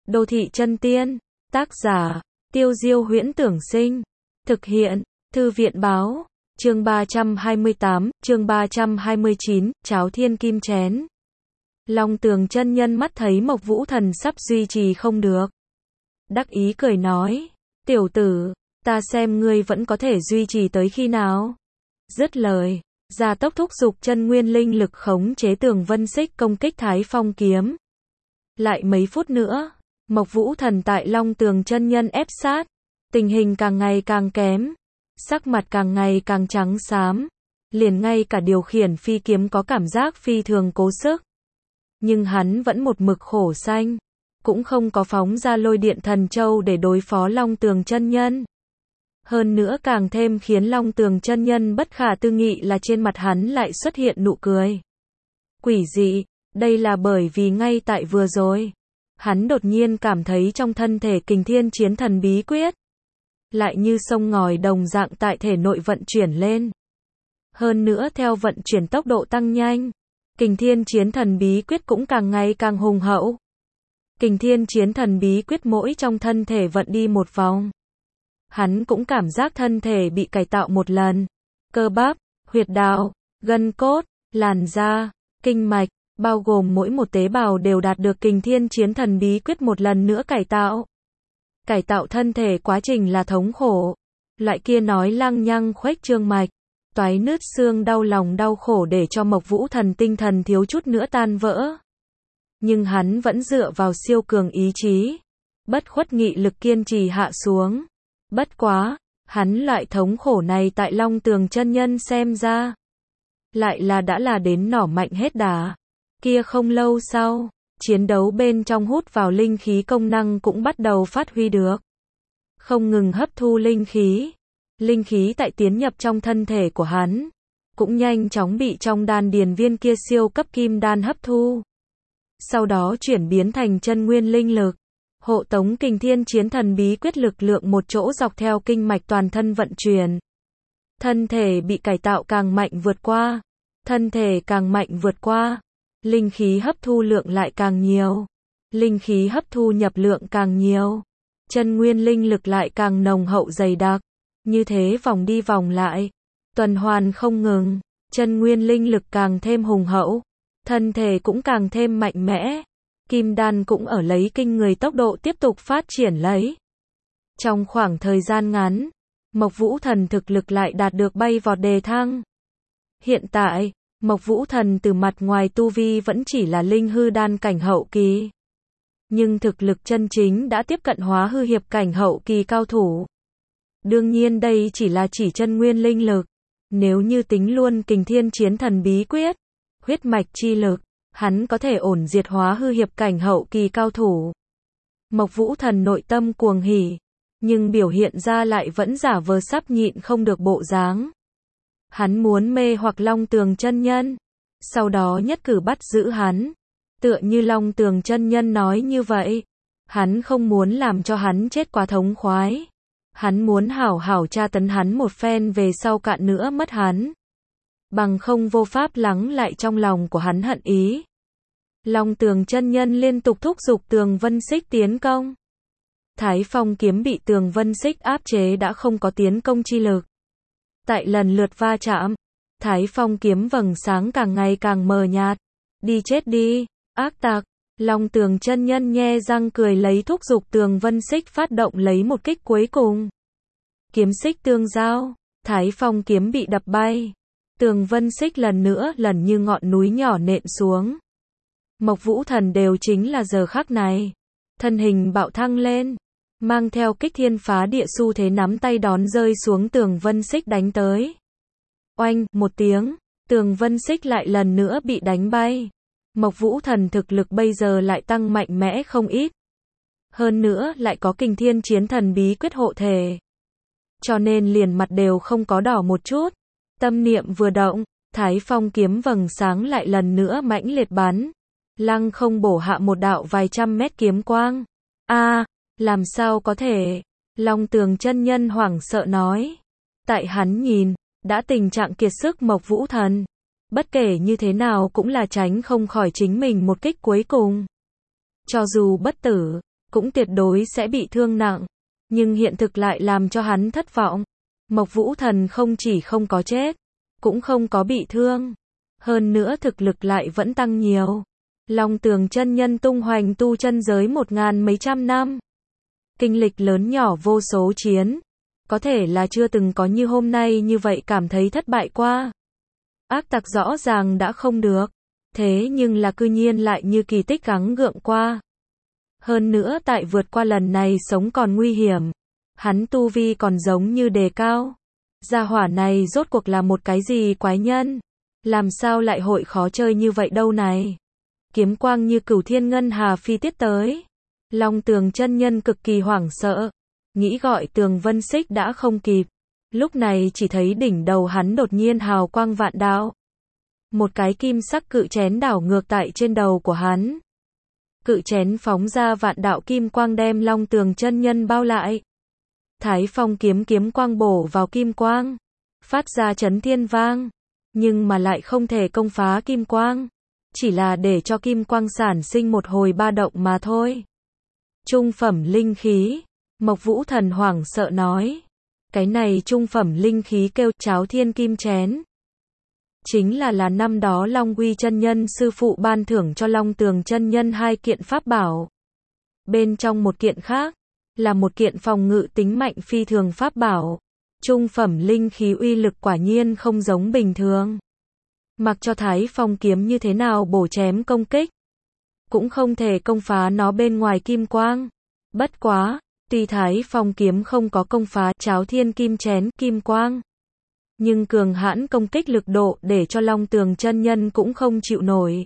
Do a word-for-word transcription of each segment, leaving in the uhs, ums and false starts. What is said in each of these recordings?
Đô thị chân tiên. Tác giả, Tiêu Diêu Huyễn Tưởng Sinh. Thực hiện, Thư viện Báo. Chương ba trăm hai mươi tám, chương ba trăm hai mươi chín, cháo thiên kim chén. Long Tường chân nhân mắt thấy Mộc Vũ Thần sắp duy trì không được. Đắc ý cười nói, tiểu tử, ta xem ngươi vẫn có thể duy trì tới khi nào. Dứt lời, gia tốc thúc dục chân nguyên linh lực khống chế Tường Vân Xích công kích Thái Phong kiếm. Lại mấy phút nữa, Mộc Vũ Thần tại Long Tường chân nhân ép sát, tình hình càng ngày càng kém, sắc mặt càng ngày càng trắng xám, liền ngay cả điều khiển phi kiếm có cảm giác phi thường cố sức. Nhưng hắn vẫn một mực khổ sanh, cũng không có phóng ra lôi điện thần châu để đối phó Long Tường chân nhân. Hơn nữa càng thêm khiến Long Tường chân nhân bất khả tư nghị là trên mặt hắn lại xuất hiện nụ cười. Quỷ dị, đây là bởi vì ngay tại vừa rồi, hắn đột nhiên cảm thấy trong thân thể Kình Thiên Chiến Thần Bí Quyết lại như sông ngòi đồng dạng tại thể nội vận chuyển lên. Hơn nữa theo vận chuyển tốc độ tăng nhanh, Kình Thiên Chiến Thần Bí Quyết cũng càng ngày càng hùng hậu. Kình Thiên Chiến Thần Bí Quyết mỗi trong thân thể vận đi một vòng, hắn cũng cảm giác thân thể bị cải tạo một lần. Cơ bắp, huyệt đạo, gân cốt, làn da, kinh mạch, bao gồm mỗi một tế bào đều đạt được Kình Thiên Chiến Thần Bí Quyết một lần nữa cải tạo. Cải tạo thân thể quá trình là thống khổ. Loại kia nói lăng nhăng khuếch trương mạch, toái nứt xương đau lòng đau khổ để cho Mộc Vũ Thần tinh thần thiếu chút nữa tan vỡ. Nhưng hắn vẫn dựa vào siêu cường ý chí, bất khuất nghị lực kiên trì hạ xuống. Bất quá, hắn loại thống khổ này tại Long Tường chân nhân xem ra, lại là đã là đến nỏ mạnh hết đà. Kia không lâu sau, chiến đấu bên trong hút vào linh khí công năng cũng bắt đầu phát huy được. Không ngừng hấp thu linh khí. Linh khí tại tiến nhập trong thân thể của hắn, cũng nhanh chóng bị trong đan điền viên kia siêu cấp kim đan hấp thu. Sau đó chuyển biến thành chân nguyên linh lực, hộ tống Kình Thiên Chiến Thần Bí Quyết lực lượng một chỗ dọc theo kinh mạch toàn thân vận chuyển. Thân thể bị cải tạo càng mạnh vượt qua, thân thể càng mạnh vượt qua, linh khí hấp thu lượng lại càng nhiều, linh khí hấp thu nhập lượng càng nhiều, chân nguyên linh lực lại càng nồng hậu dày đặc. Như thế vòng đi vòng lại, tuần hoàn không ngừng, chân nguyên linh lực càng thêm hùng hậu, thân thể cũng càng thêm mạnh mẽ, kim đan cũng ở lấy kinh người tốc độ tiếp tục phát triển lấy. Trong khoảng thời gian ngắn, Mộc Vũ Thần thực lực lại đạt được bay vọt đề thăng. Hiện tại, Mộc Vũ Thần từ mặt ngoài tu vi vẫn chỉ là linh hư đan cảnh hậu kỳ, nhưng thực lực chân chính đã tiếp cận hóa hư hiệp cảnh hậu kỳ cao thủ. Đương nhiên đây chỉ là chỉ chân nguyên linh lực, nếu như tính luôn Kình Thiên Chiến Thần Bí Quyết, huyết mạch chi lực, hắn có thể ổn diệt hóa hư hiệp cảnh hậu kỳ cao thủ. Mộc Vũ Thần nội tâm cuồng hỉ, nhưng biểu hiện ra lại vẫn giả vờ sắp nhịn không được bộ dáng. Hắn muốn mê hoặc Long Tường chân nhân, sau đó nhất cử bắt giữ hắn. Tựa như Long Tường chân nhân nói như vậy, hắn không muốn làm cho hắn chết quá thống khoái. Hắn muốn hảo hảo tra tấn hắn một phen về sau cạn nữa mất hắn. Bằng không vô pháp lắng lại trong lòng của hắn hận ý. Long Tường chân nhân liên tục thúc giục Tường Vân Xích tiến công. Thái Phong kiếm bị Tường Vân Xích áp chế đã không có tiến công chi lực. Tại lần lượt va chạm, Thái Phong kiếm vầng sáng càng ngày càng mờ nhạt. Đi chết đi, ác tặc. Long Tường chân nhân nhe răng cười lấy thúc giục Tường Vân Xích phát động lấy một kích cuối cùng. Kiếm xích tương giao, Thái Phong kiếm bị đập bay. Tường Vân Xích lần nữa lần như ngọn núi nhỏ nện xuống. Mộc Vũ Thần đều chính là giờ khắc này, thân hình bạo thăng lên, mang theo kích thiên phá địa xu thế nắm tay đón rơi xuống Tường Vân Xích đánh tới. Oanh, một tiếng, Tường Vân Xích lại lần nữa bị đánh bay. Mộc Vũ Thần thực lực bây giờ lại tăng mạnh mẽ không ít. Hơn nữa lại có Kình Thiên Chiến Thần Bí Quyết hộ thể. Cho nên liền mặt đều không có đỏ một chút. Tâm niệm vừa động, Thái Phong kiếm vầng sáng lại lần nữa mãnh liệt bắn. Lăng không bổ hạ một đạo vài trăm mét kiếm quang. A, à, làm sao có thể? Long Tường chân nhân hoảng sợ nói. Tại hắn nhìn, đã tình trạng kiệt sức Mộc Vũ Thần. Bất kể như thế nào cũng là tránh không khỏi chính mình một kích cuối cùng. Cho dù bất tử, cũng tuyệt đối sẽ bị thương nặng. Nhưng hiện thực lại làm cho hắn thất vọng. Mộc Vũ Thần không chỉ không có chết, cũng không có bị thương. Hơn nữa thực lực lại vẫn tăng nhiều. Long Tường chân nhân tung hoành tu chân giới một ngàn mấy trăm năm. Kinh lịch lớn nhỏ vô số chiến. Có thể là chưa từng có như hôm nay như vậy cảm thấy thất bại qua. Ác tặc rõ ràng đã không được. Thế nhưng là cư nhiên lại như kỳ tích gắng gượng qua. Hơn nữa tại vượt qua lần này sống còn nguy hiểm. Hắn tu vi còn giống như đề cao. Gia hỏa này rốt cuộc là một cái gì quái nhân? Làm sao lại hội khó chơi như vậy đâu này? Kiếm quang như cửu thiên ngân hà phi tiết tới. Long Tường chân nhân cực kỳ hoảng sợ. Nghĩ gọi Tường Vân Xích đã không kịp. Lúc này chỉ thấy đỉnh đầu hắn đột nhiên hào quang vạn đạo. Một cái kim sắc cự chén đảo ngược tại trên đầu của hắn. Cự chén phóng ra vạn đạo kim quang đem Long Tường chân nhân bao lại. Thái Phong kiếm kiếm quang bổ vào kim quang, phát ra chấn thiên vang, nhưng mà lại không thể công phá kim quang, chỉ là để cho kim quang sản sinh một hồi ba động mà thôi. Trung phẩm linh khí, Mộc Vũ Thần hoảng sợ nói, cái này trung phẩm linh khí kêu Cháo Thiên Kim Chén. Chính là là năm đó Long Uy chân nhân sư phụ ban thưởng cho Long Tường chân nhân hai kiện pháp bảo. Bên trong một kiện khác, là một kiện phòng ngự tính mạnh phi thường pháp bảo. Trung phẩm linh khí uy lực quả nhiên không giống bình thường. Mặc cho Thái Phong kiếm như thế nào bổ chém công kích, cũng không thể công phá nó bên ngoài kim quang. Bất quá, tuy Thái Phong kiếm không có công phá Cháo Thiên Kim Chén kim quang, nhưng cường hãn công kích lực độ để cho Long Tường chân nhân cũng không chịu nổi.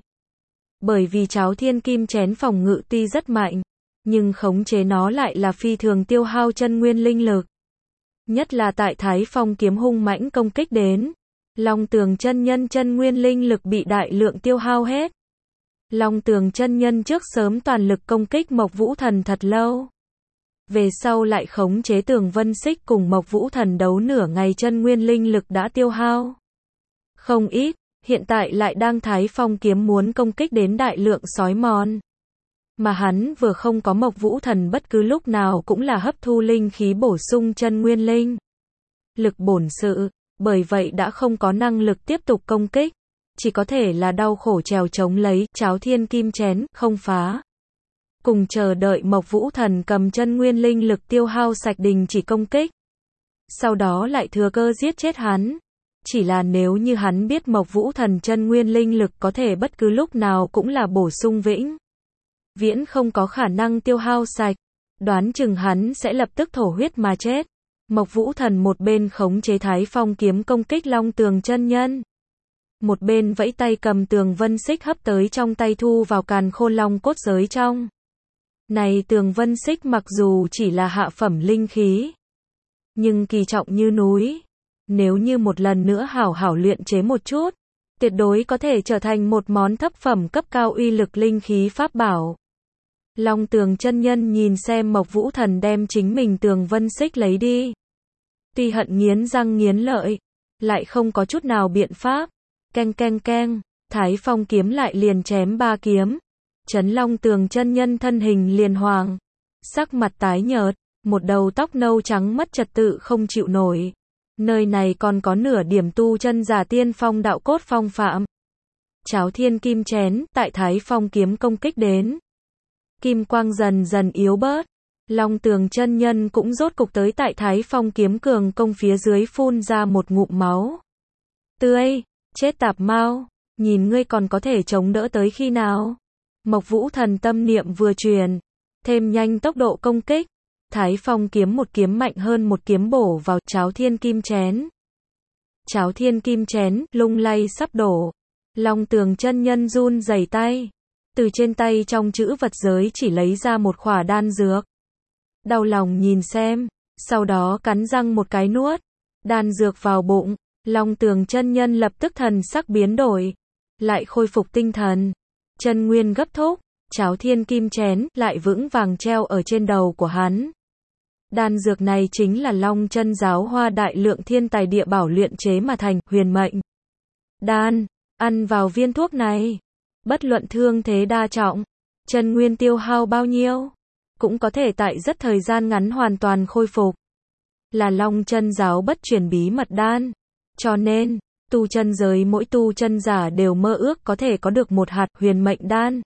Bởi vì Cháo Thiên Kim Chén phòng ngự tuy rất mạnh, nhưng khống chế nó lại là phi thường tiêu hao chân nguyên linh lực. Nhất là tại Thái Phong kiếm hung mãnh công kích đến, Long Tường chân nhân chân nguyên linh lực bị đại lượng tiêu hao hết. Long Tường chân nhân trước sớm toàn lực công kích Mộc Vũ Thần thật lâu. Về sau lại khống chế Tường Vân Xích cùng Mộc Vũ Thần đấu nửa ngày chân nguyên linh lực đã tiêu hao không ít, hiện tại lại đang Thái Phong kiếm muốn công kích đến đại lượng sói mòn. Mà hắn vừa không có Mộc Vũ Thần bất cứ lúc nào cũng là hấp thu linh khí bổ sung chân nguyên linh lực bổn sự, bởi vậy đã không có năng lực tiếp tục công kích, chỉ có thể là đau khổ trèo chống lấy Cháo Thiên Kim Chén không phá. Cùng chờ đợi Mộc Vũ Thần cầm chân nguyên linh lực tiêu hao sạch đình chỉ công kích. Sau đó lại thừa cơ giết chết hắn. Chỉ là nếu như hắn biết Mộc Vũ Thần chân nguyên linh lực có thể bất cứ lúc nào cũng là bổ sung vĩnh viễn không có khả năng tiêu hao sạch, đoán chừng hắn sẽ lập tức thổ huyết mà chết. Mộc Vũ Thần một bên khống chế Thái Phong kiếm công kích Long Tường chân nhân, một bên vẫy tay cầm Tường Vân Xích hấp tới trong tay thu vào Càn Khôn Long cốt giới trong. Này Tường Vân Xích mặc dù chỉ là hạ phẩm linh khí, nhưng kỳ trọng như núi. Nếu như một lần nữa hảo hảo luyện chế một chút, tuyệt đối có thể trở thành một món thấp phẩm cấp cao uy lực linh khí pháp bảo. Long Tường chân nhân nhìn xem Mộc Vũ Thần đem chính mình Tường Vân Xích lấy đi. Tuy hận nghiến răng nghiến lợi, lại không có chút nào biện pháp. Keng keng keng, Thái Phong kiếm lại liền chém ba kiếm. Chấn Long Tường chân nhân thân hình liền hoàng, sắc mặt tái nhợt, một đầu tóc nâu trắng mất trật tự không chịu nổi. Nơi này còn có nửa điểm tu chân giả tiên phong đạo cốt phong phạm. Cháo Thiên Kim Chén, tại Thái Phong kiếm công kích đến. Kim quang dần dần yếu bớt. Long Tường chân nhân cũng rốt cục tới tại Thái Phong kiếm cường công phía dưới phun ra một ngụm máu tươi. Chết tạp mau, nhìn ngươi còn có thể chống đỡ tới khi nào? Mộc Vũ Thần tâm niệm vừa truyền, thêm nhanh tốc độ công kích. Thái Phong kiếm một kiếm mạnh hơn một kiếm bổ vào Cháo Thiên Kim Chén. Cháo Thiên Kim Chén lung lay sắp đổ. Long Tường chân nhân run rẩy tay, từ trên tay trong chữ vật giới chỉ lấy ra một khỏa đan dược. Đau lòng nhìn xem, sau đó cắn răng một cái nuốt đan dược vào bụng. Long Tường chân nhân lập tức thần sắc biến đổi, lại khôi phục tinh thần, chân nguyên gấp thúc, Cháo Thiên Kim Chén lại vững vàng treo ở trên đầu của hắn. Đan dược này chính là Long Chân Giáo Hoa đại lượng thiên tài địa bảo luyện chế mà thành, huyền mệnh đan. Ăn vào viên thuốc này, bất luận thương thế đa trọng, chân nguyên tiêu hao bao nhiêu, cũng có thể tại rất thời gian ngắn hoàn toàn khôi phục. Là Long chân giáo bất truyền bí mật đan. Cho nên, tu chân giới mỗi tu chân giả đều mơ ước có thể có được một hạt huyền mệnh đan.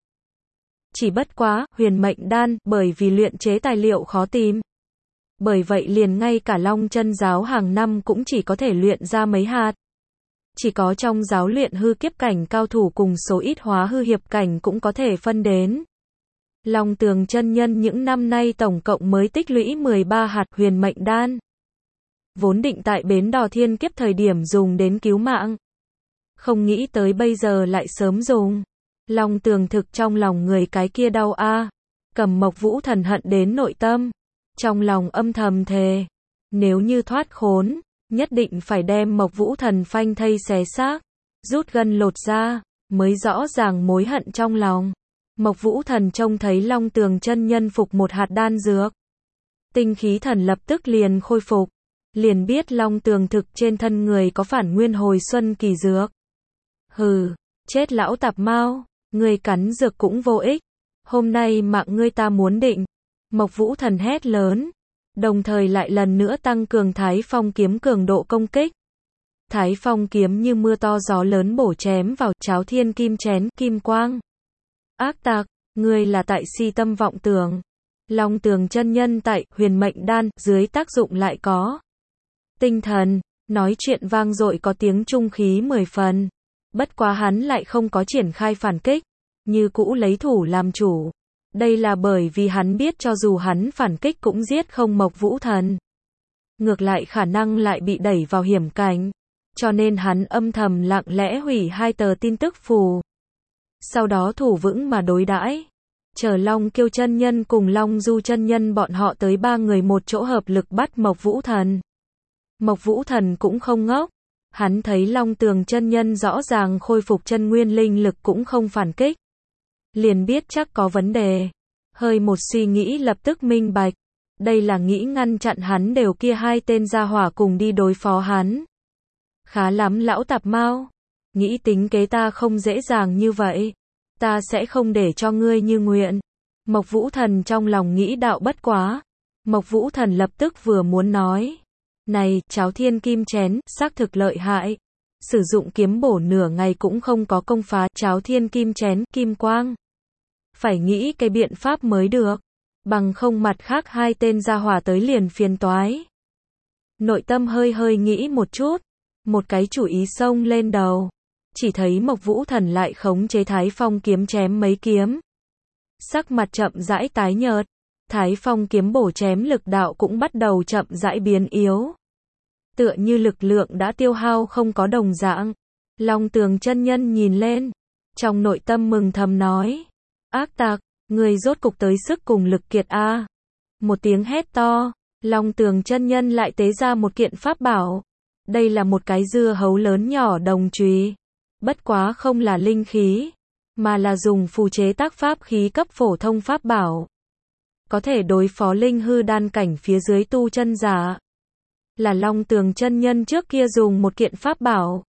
Chỉ bất quá, huyền mệnh đan, bởi vì luyện chế tài liệu khó tìm. Bởi vậy liền ngay cả Long chân giáo hàng năm cũng chỉ có thể luyện ra mấy hạt. Chỉ có trong giáo luyện hư kiếp cảnh cao thủ cùng số ít hóa hư hiệp cảnh cũng có thể phân đến. Long Tường chân nhân những năm nay tổng cộng mới tích lũy mười ba hạt huyền mệnh đan. Vốn định tại bến đò thiên kiếp thời điểm dùng đến cứu mạng. Không nghĩ tới bây giờ lại sớm dùng. Long Tường thực trong lòng người cái kia đau a. Cầm Mộc Vũ Thần hận đến nội tâm. Trong lòng âm thầm thề. Nếu như thoát khốn, nhất định phải đem Mộc Vũ Thần phanh thây xé xác. Rút gân lột da, mới rõ ràng mối hận trong lòng. Mộc Vũ Thần trông thấy Long Tường chân nhân phục một hạt đan dược. Tinh khí thần lập tức liền khôi phục. Liền biết Long Tường thực trên thân người có phản nguyên hồi xuân kỳ dược. Hừ, chết lão tạp mao, ngươi cắn dược cũng vô ích. Hôm nay mạng ngươi ta muốn định. Mộc Vũ Thần hét lớn. Đồng thời lại lần nữa tăng cường Thái Phong kiếm cường độ công kích. Thái Phong kiếm như mưa to gió lớn bổ chém vào cháo thiên kim chén kim quang. Ác tặc, ngươi là tại si tâm vọng tưởng. Long Tường chân nhân tại huyền mệnh đan dưới tác dụng lại có tinh thần, nói chuyện vang dội có tiếng trung khí mười phần. Bất quá hắn lại không có triển khai phản kích, như cũ lấy thủ làm chủ. Đây là bởi vì hắn biết cho dù hắn phản kích cũng giết không Mộc Vũ Thần. Ngược lại khả năng lại bị đẩy vào hiểm cảnh. Cho nên hắn âm thầm lặng lẽ hủy hai tờ tin tức phù. Sau đó thủ vững mà đối đãi. Chờ Long Kiêu chân nhân cùng Long Du chân nhân bọn họ tới ba người một chỗ hợp lực bắt Mộc Vũ Thần. Mộc Vũ Thần cũng không ngốc. Hắn thấy Long Tường chân nhân rõ ràng khôi phục chân nguyên linh lực cũng không phản kích. Liền biết chắc có vấn đề. Hơi một suy nghĩ lập tức minh bạch. Đây là nghĩ ngăn chặn hắn đều kia hai tên gia hỏa cùng đi đối phó hắn. Khá lắm lão tạp mao. Nghĩ tính kế ta không dễ dàng như vậy. Ta sẽ không để cho ngươi như nguyện. Mộc Vũ Thần trong lòng nghĩ đạo bất quá. Mộc Vũ Thần lập tức vừa muốn nói. Này, cháo thiên kim chén, xác thực lợi hại. Sử dụng kiếm bổ nửa ngày cũng không có công phá cháo thiên kim chén, kim quang. Phải nghĩ cái biện pháp mới được. Bằng không mặt khác hai tên gia hỏa tới liền phiền toái. Nội tâm hơi hơi nghĩ một chút. Một cái chủ ý xông lên đầu. Chỉ thấy Mộc Vũ Thần lại khống chế Thái Phong kiếm chém mấy kiếm. Sắc mặt chậm rãi tái nhợt. Thái Phong kiếm bổ chém lực đạo cũng bắt đầu chậm rãi biến yếu. Tựa như lực lượng đã tiêu hao không có đồng dạng. Long Tường chân nhân nhìn lên. Trong nội tâm mừng thầm nói. Ác tặc, người rốt cục tới sức cùng lực kiệt a. Một tiếng hét to. Long Tường chân nhân lại tế ra một kiện pháp bảo. Đây là một cái dưa hấu lớn nhỏ đồng chùy. Bất quá không là linh khí. Mà là dùng phù chế tác pháp khí cấp phổ thông pháp bảo. Có thể đối phó linh hư đan cảnh phía dưới tu chân giả. Là Long Tường chân nhân trước kia dùng một kiện pháp bảo.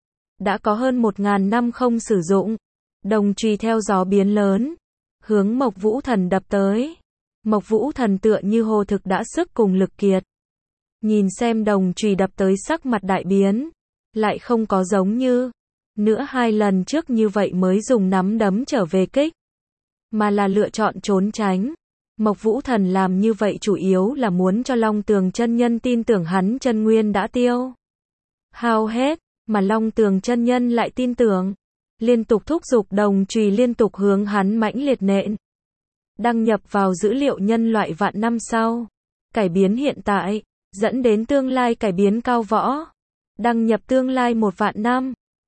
Đã có hơn một ngàn năm không sử dụng. Đồng chùy theo gió biến lớn. Hướng Mộc Vũ Thần đập tới. Mộc Vũ Thần tựa như hồ thực đã sức cùng lực kiệt. Nhìn xem đồng chùy đập tới sắc mặt đại biến. Lại không có giống như. Nữa hai lần trước như vậy mới dùng nắm đấm trở về kích. Mà là lựa chọn trốn tránh. Mộc Vũ Thần làm như vậy chủ yếu là muốn cho Long Tường chân nhân tin tưởng hắn chân nguyên đã tiêu hao hết, mà Long Tường chân nhân lại tin tưởng. Liên tục thúc giục đồng chùy liên tục hướng hắn mãnh liệt nện. Đăng nhập vào dữ liệu nhân loại vạn năm sau. Cải biến hiện tại, dẫn đến tương lai cải biến cao võ. Đăng nhập tương lai một vạn năm.